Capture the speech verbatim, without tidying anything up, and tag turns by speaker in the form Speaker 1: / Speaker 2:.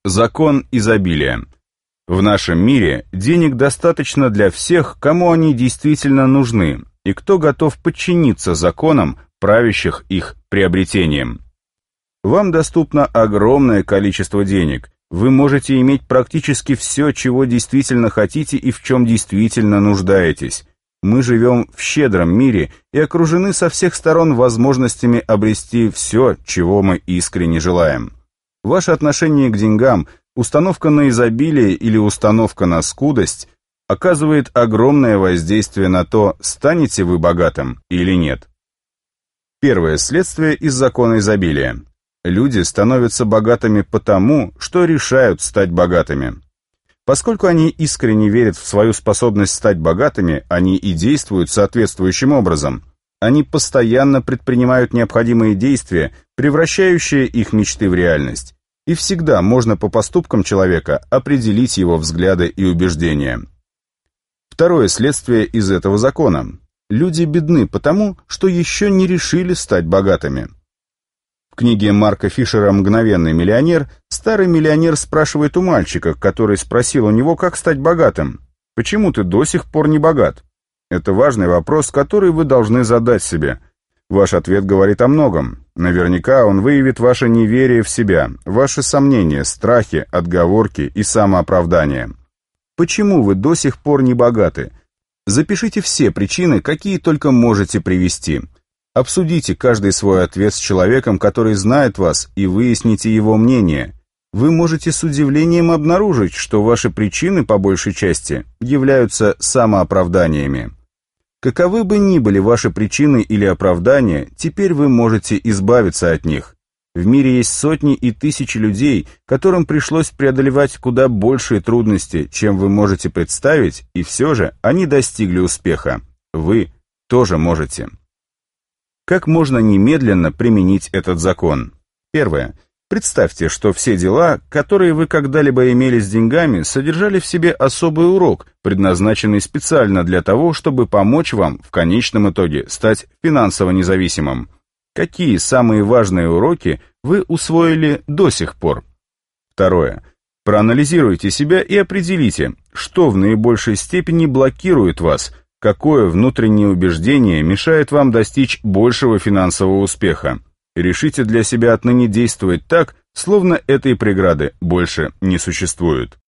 Speaker 1: Закон изобилия. В нашем мире денег достаточно для всех, кому они действительно нужны, и кто готов подчиниться законам, правящих их приобретением. Вам доступно огромное количество денег. Вы можете иметь практически все, чего действительно хотите и в чем действительно нуждаетесь. Мы живем в щедром мире и окружены со всех сторон возможностями обрести все, чего мы искренне желаем. Ваше отношение к деньгам, установка на изобилие или установка на скудость оказывает огромное воздействие на то, станете вы богатым или нет. Первое следствие из закона изобилия. Люди становятся богатыми потому, что решают стать богатыми. Поскольку они искренне верят в свою способность стать богатыми, они и действуют соответствующим образом. Они постоянно предпринимают необходимые действия, превращающие их мечты в реальность. И всегда можно по поступкам человека определить его взгляды и убеждения. Второе следствие из этого закона. Люди бедны потому, что еще не решили стать богатыми. В книге Марка Фишера «Мгновенный миллионер» старый миллионер спрашивает у мальчика, который спросил у него, как стать богатым: «Почему ты до сих пор не богат?» Это важный вопрос, который вы должны задать себе. Ваш ответ говорит о многом. Наверняка он выявит ваше неверие в себя, ваши сомнения, страхи, отговорки и самооправдание. Почему вы до сих пор не богаты? Запишите все причины, какие только можете привести. Обсудите каждый свой ответ с человеком, который знает вас, и выясните его мнение. Вы можете с удивлением обнаружить, что ваши причины, по большей части, являются самооправданиями. Каковы бы ни были ваши причины или оправдания, теперь вы можете избавиться от них. В мире есть сотни и тысячи людей, которым пришлось преодолевать куда большие трудности, чем вы можете представить, и все же они достигли успеха. Вы тоже можете. Как можно немедленно применить этот закон? Первое. Представьте, что все дела, которые вы когда-либо имели с деньгами, содержали в себе особый урок, предназначенный специально для того, чтобы помочь вам в конечном итоге стать финансово независимым. Какие самые важные уроки вы усвоили до сих пор? Второе. Проанализируйте себя и определите, что в наибольшей степени блокирует вас, какое внутреннее убеждение мешает вам достичь большего финансового успеха. Решите для себя отныне действовать так, словно этой преграды больше не существует.